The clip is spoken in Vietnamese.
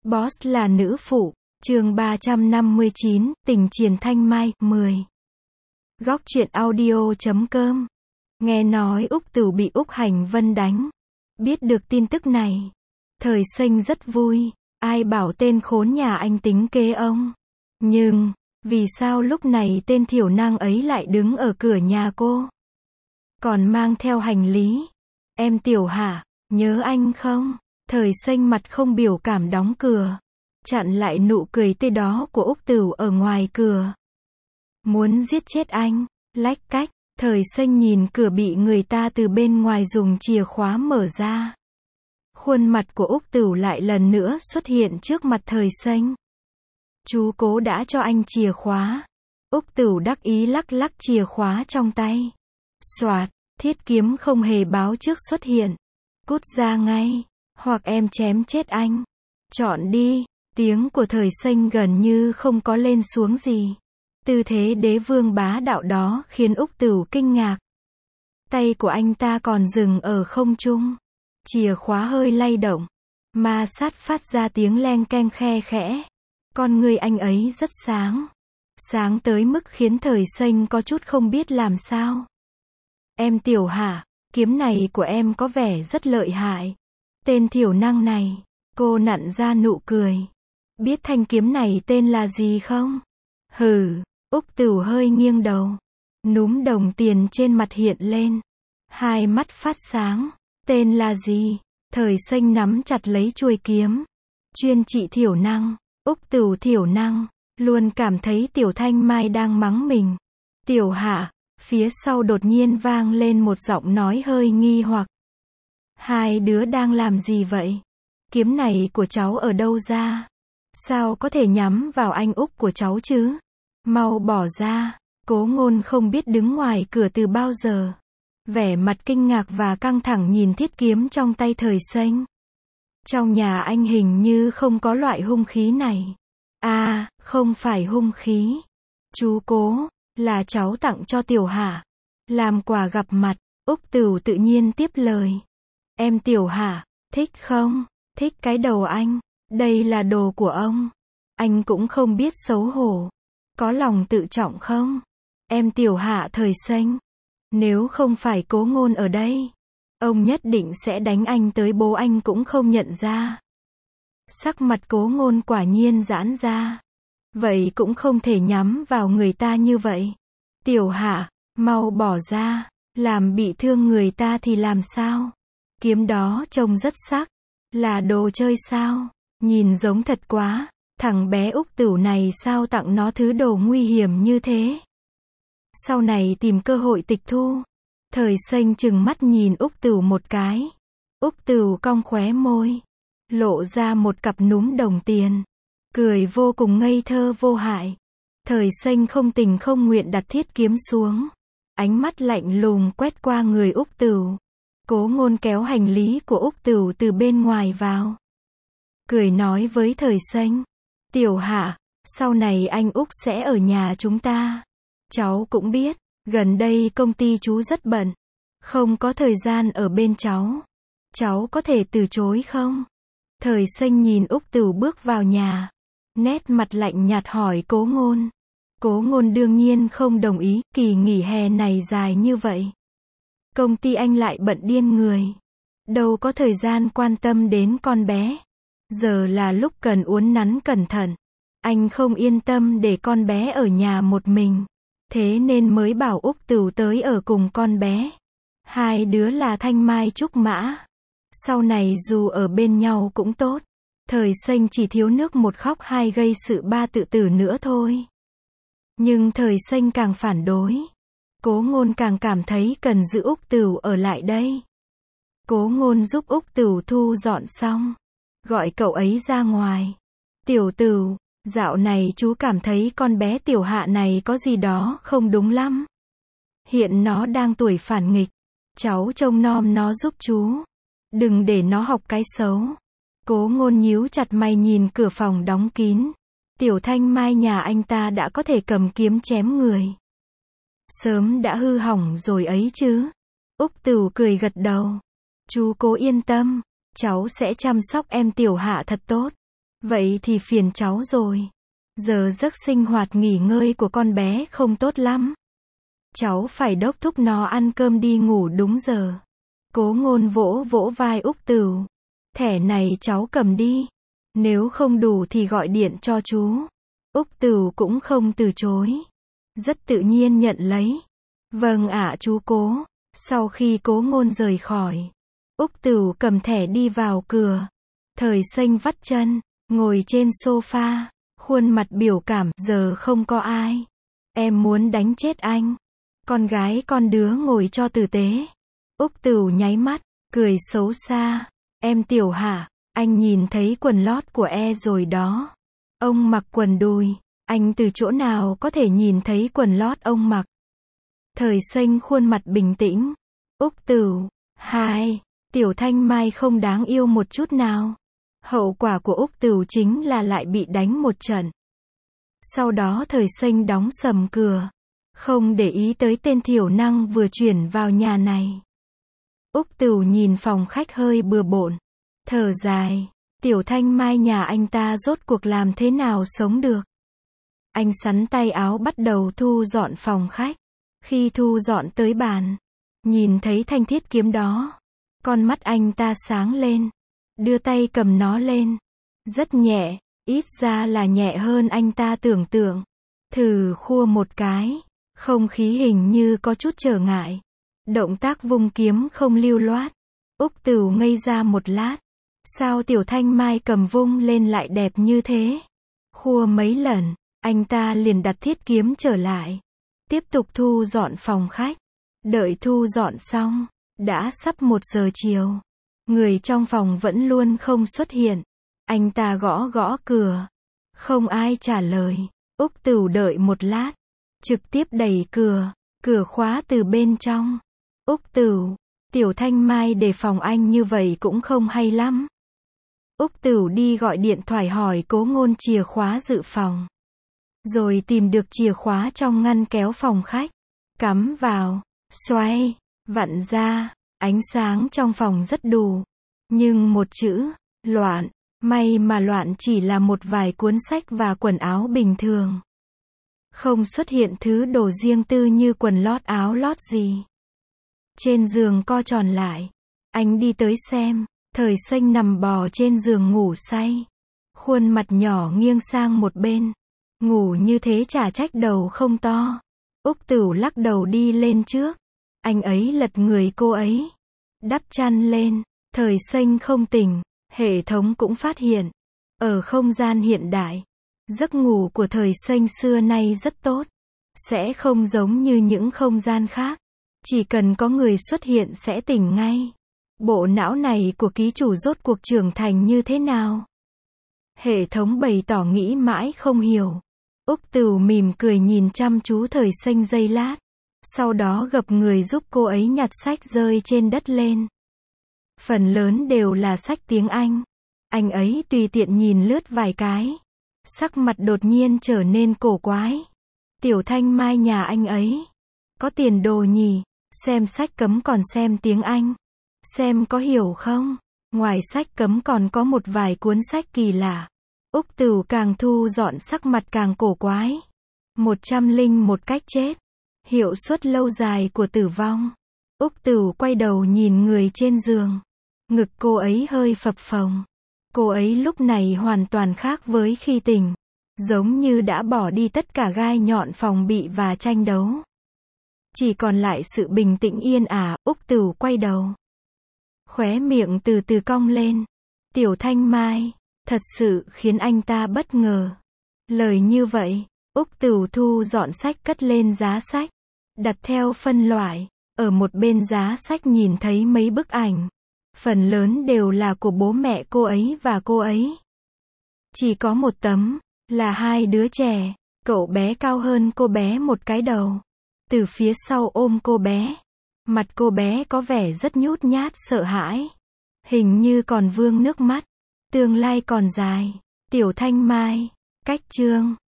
Boss là nữ phụ, chương 359, tình Triền Thanh Mai, 10. Góc truyện audio.com. Nghe nói Úc Tửu bị Úc Hành Vân đánh. Biết được tin tức này, Thời Xanh rất vui, ai bảo tên khốn nhà anh tính kế ông. Nhưng, vì sao lúc này tên thiểu năng ấy lại đứng ở cửa nhà cô? Còn mang theo hành lý. Em Tiểu hả, nhớ anh không? Thời Xanh mặt không biểu cảm đóng cửa, chặn lại nụ cười tươi đó của Úc Tửu ở ngoài cửa. Muốn giết chết anh, lách cách. Thời Xanh nhìn cửa bị người ta từ bên ngoài dùng chìa khóa mở ra. Khuôn mặt của Úc Tửu lại lần nữa xuất hiện trước mặt Thời Xanh. Chú Cố đã cho anh chìa khóa. Úc Tửu đắc ý lắc lắc chìa khóa trong tay. Soạt, thiết kiếm không hề báo trước xuất hiện. Cút ra ngay, hoặc em chém chết anh. Chọn đi. Tiếng của Thời Xanh gần như không có lên xuống gì. Tư thế đế vương bá đạo đó khiến Úc Tửu kinh ngạc. Tay của anh ta còn dừng ở không trung. Chìa khóa hơi lay động. Ma sát phát ra tiếng leng keng khe khẽ. Con người anh ấy rất sáng. Sáng tới mức khiến Thời Xanh có chút không biết làm sao. Em Tiểu hả, kiếm này của em có vẻ rất lợi hại. Tên thiểu năng này, cô nặn ra nụ cười. Biết thanh kiếm này tên là gì không? Hừ. Úc Tửu hơi nghiêng đầu. Núm đồng tiền trên mặt hiện lên. Hai mắt phát sáng. Tên là gì? Thời Xanh nắm chặt lấy chuôi kiếm. Chuyên trị thiểu năng. Úc Tửu thiểu năng. Luôn cảm thấy Tiểu Thanh Mai đang mắng mình. Tiểu hạ. Phía sau đột nhiên vang lên một giọng nói hơi nghi hoặc. Hai đứa đang làm gì vậy? Kiếm này của cháu ở đâu ra? Sao có thể nhắm vào anh Úc của cháu chứ? Mau bỏ ra. Cố Ngôn không biết đứng ngoài cửa từ bao giờ. Vẻ mặt kinh ngạc và căng thẳng nhìn thiết kiếm trong tay Thời Xanh. Trong nhà anh hình như không có loại hung khí này. À, không phải hung khí. Chú Cố, là cháu tặng cho Tiểu Hạ. Làm quà gặp mặt. Úc Tửu tự nhiên tiếp lời. Em Tiểu Hạ, thích không? Thích cái đầu anh. Đây là đồ của ông. Anh cũng không biết xấu hổ. Có lòng tự trọng không? Em Tiểu Hạ. Thời Xanh. Nếu không phải Cố Ngôn ở đây, ông nhất định sẽ đánh anh tới bố anh cũng không nhận ra. Sắc mặt Cố Ngôn quả nhiên giãn ra. Vậy cũng không thể nhắm vào người ta như vậy. Tiểu Hạ, mau bỏ ra. Làm bị thương người ta thì làm sao? Kiếm đó trông rất sắc. Là đồ chơi sao? Nhìn giống thật quá. Thằng bé Úc Tửu này sao tặng nó thứ đồ nguy hiểm như thế? Sau này tìm cơ hội tịch thu. Thời Xanh trừng mắt nhìn Úc Tửu một cái. Úc Tửu cong khóe môi. Lộ ra một cặp núm đồng tiền. Cười vô cùng ngây thơ vô hại. Thời Xanh không tình không nguyện đặt thiết kiếm xuống. Ánh mắt lạnh lùng quét qua người Úc Tửu. Cố Ngôn kéo hành lý của Úc Tửu từ bên ngoài vào. Cười nói với Thời Xanh. Tiểu Hạ, sau này anh Úc sẽ ở nhà chúng ta. Cháu cũng biết, gần đây công ty chú rất bận. Không có thời gian ở bên cháu. Cháu có thể từ chối không? Thời Xanh nhìn Úc Tửu bước vào nhà. Nét mặt lạnh nhạt hỏi Cố Ngôn. Cố Ngôn đương nhiên không đồng ý, kỳ nghỉ hè này dài như vậy. Công ty anh lại bận điên người. Đâu có thời gian quan tâm đến con bé. Giờ là lúc cần uốn nắn cẩn thận. Anh không yên tâm để con bé ở nhà một mình. Thế nên mới bảo Úc Tửu tới ở cùng con bé. Hai đứa là thanh mai trúc mã. Sau này dù ở bên nhau cũng tốt. Thời Xanh chỉ thiếu nước một khóc hai gây sự ba tự tử nữa thôi. Nhưng Thời Xanh càng phản đối. Cố Ngôn càng cảm thấy cần giữ Úc Tửu ở lại đây. Cố Ngôn giúp Úc Tửu thu dọn xong. Gọi cậu ấy ra ngoài. Tiểu Tửu, dạo này chú cảm thấy con bé Tiểu Hạ này có gì đó không đúng lắm. Hiện nó đang tuổi phản nghịch. Cháu trông nom nó giúp chú. Đừng để nó học cái xấu. Cố Ngôn nhíu chặt mày nhìn cửa phòng đóng kín. Tiểu Thanh Mai nhà anh ta đã có thể cầm kiếm chém người. Sớm đã hư hỏng rồi ấy chứ. Úc Tửu cười gật đầu. Chú Cố yên tâm. Cháu sẽ chăm sóc em Tiểu Hạ thật tốt. Vậy thì phiền cháu rồi. Giờ giấc sinh hoạt nghỉ ngơi của con bé không tốt lắm. Cháu phải đốc thúc nó ăn cơm đi ngủ đúng giờ. Cố Ngôn vỗ vỗ vai Úc Tửu. Thẻ này cháu cầm đi. Nếu không đủ thì gọi điện cho chú. Úc Tửu cũng không từ chối. Rất tự nhiên nhận lấy. Vâng ạ chú Cố. Sau khi Cố Ngôn rời khỏi, Úc Tửu cầm thẻ đi vào cửa. Thời Xanh vắt chân, ngồi trên sofa, khuôn mặt biểu cảm, giờ không có ai. Em muốn đánh chết anh. Con gái con đứa ngồi cho tử tế. Úc Tửu nháy mắt, cười xấu xa. Em Tiểu hả, anh nhìn thấy quần lót của rồi đó. Ông mặc quần đùi, anh từ chỗ nào có thể nhìn thấy quần lót ông mặc. Thời Xanh khuôn mặt bình tĩnh. Úc Tửu, hai, Tiểu Thanh Mai không đáng yêu một chút nào. Hậu quả của Úc Tửu chính là lại bị đánh một trận. Sau đó Thời Xanh đóng sầm cửa, không để ý tới tên thiểu năng vừa chuyển vào nhà này. Úc Tửu nhìn phòng khách hơi bừa bộn, thở dài. Tiểu Thanh Mai nhà anh ta rốt cuộc làm thế nào sống được. Anh xắn tay áo bắt đầu thu dọn phòng khách. Khi thu dọn tới bàn, nhìn thấy thanh thiết kiếm đó, con mắt anh ta sáng lên, đưa tay cầm nó lên. Rất nhẹ, ít ra là nhẹ hơn anh ta tưởng tượng. Thử khua một cái, không khí hình như có chút trở ngại. Động tác vung kiếm không lưu loát. Úc Tửu ngây ra một lát. Sao Tiểu Thanh Mai cầm vung lên lại đẹp như thế? Khua mấy lần, anh ta liền đặt thiết kiếm trở lại. Tiếp tục thu dọn phòng khách. Đợi thu dọn xong, đã sắp 1 giờ chiều. Người trong phòng vẫn luôn không xuất hiện. Anh ta gõ gõ cửa. Không ai trả lời. Úc Tửu đợi một lát. Trực tiếp đẩy cửa. Cửa khóa từ bên trong. Úc Tửu, Tiểu Thanh Mai đề phòng anh như vậy cũng không hay lắm. Úc Tửu đi gọi điện thoại hỏi Cố Ngôn chìa khóa dự phòng. Rồi tìm được chìa khóa trong ngăn kéo phòng khách. Cắm vào, xoay, vặn ra. Ánh sáng trong phòng rất đủ. Nhưng một chữ, loạn. May mà loạn chỉ là một vài cuốn sách và quần áo bình thường. Không xuất hiện thứ đồ riêng tư như quần lót áo lót gì. Trên giường co tròn lại. Anh đi tới xem. Thời Xanh nằm bò trên giường ngủ say. Khuôn mặt nhỏ nghiêng sang một bên. Ngủ như thế chả trách đầu không to. Úc Tửu lắc đầu đi lên trước. Anh ấy lật người cô ấy. Đắp chăn lên. Thời Xanh không tỉnh. Hệ thống cũng phát hiện. Ở không gian hiện đại, giấc ngủ của Thời Xanh xưa nay rất tốt. Sẽ không giống như những không gian khác. Chỉ cần có người xuất hiện sẽ tỉnh ngay. Bộ não này của ký chủ rốt cuộc trưởng thành như thế nào? Hệ thống bày tỏ nghĩ mãi không hiểu. Úc Tửu mỉm cười nhìn chăm chú Thời Xanh giây lát. Sau đó gập người giúp cô ấy nhặt sách rơi trên đất lên. Phần lớn đều là sách tiếng Anh. Anh ấy tùy tiện nhìn lướt vài cái. Sắc mặt đột nhiên trở nên cổ quái. Tiểu Thanh Mai nhà anh ấy có tiền đồ nhỉ, xem sách cấm còn xem tiếng Anh. Xem có hiểu không? Ngoài sách cấm còn có một vài cuốn sách kỳ lạ. Úc Tửu càng thu dọn sắc mặt càng cổ quái. 101 cách chết. Hiệu suất lâu dài của tử vong. Úc Tửu quay đầu nhìn người trên giường. Ngực cô ấy hơi phập phồng. Cô ấy lúc này hoàn toàn khác với khi tỉnh. Giống như đã bỏ đi tất cả gai nhọn phòng bị và tranh đấu. Chỉ còn lại sự bình tĩnh yên ả. Úc Tửu quay đầu. Khóe miệng từ từ cong lên. Tiểu Thanh Mai, thật sự khiến anh ta bất ngờ. Lời như vậy, Úc Tửu thu dọn sách cất lên giá sách. Đặt theo phân loại. Ở một bên giá sách nhìn thấy mấy bức ảnh. Phần lớn đều là của bố mẹ cô ấy và cô ấy. Chỉ có một tấm, là hai đứa trẻ. Cậu bé cao hơn cô bé một cái đầu. Từ phía sau ôm cô bé. Mặt cô bé có vẻ rất nhút nhát sợ hãi. Hình như còn vương nước mắt. Tương lai còn dài. Tiểu Thanh Mai. Cách chương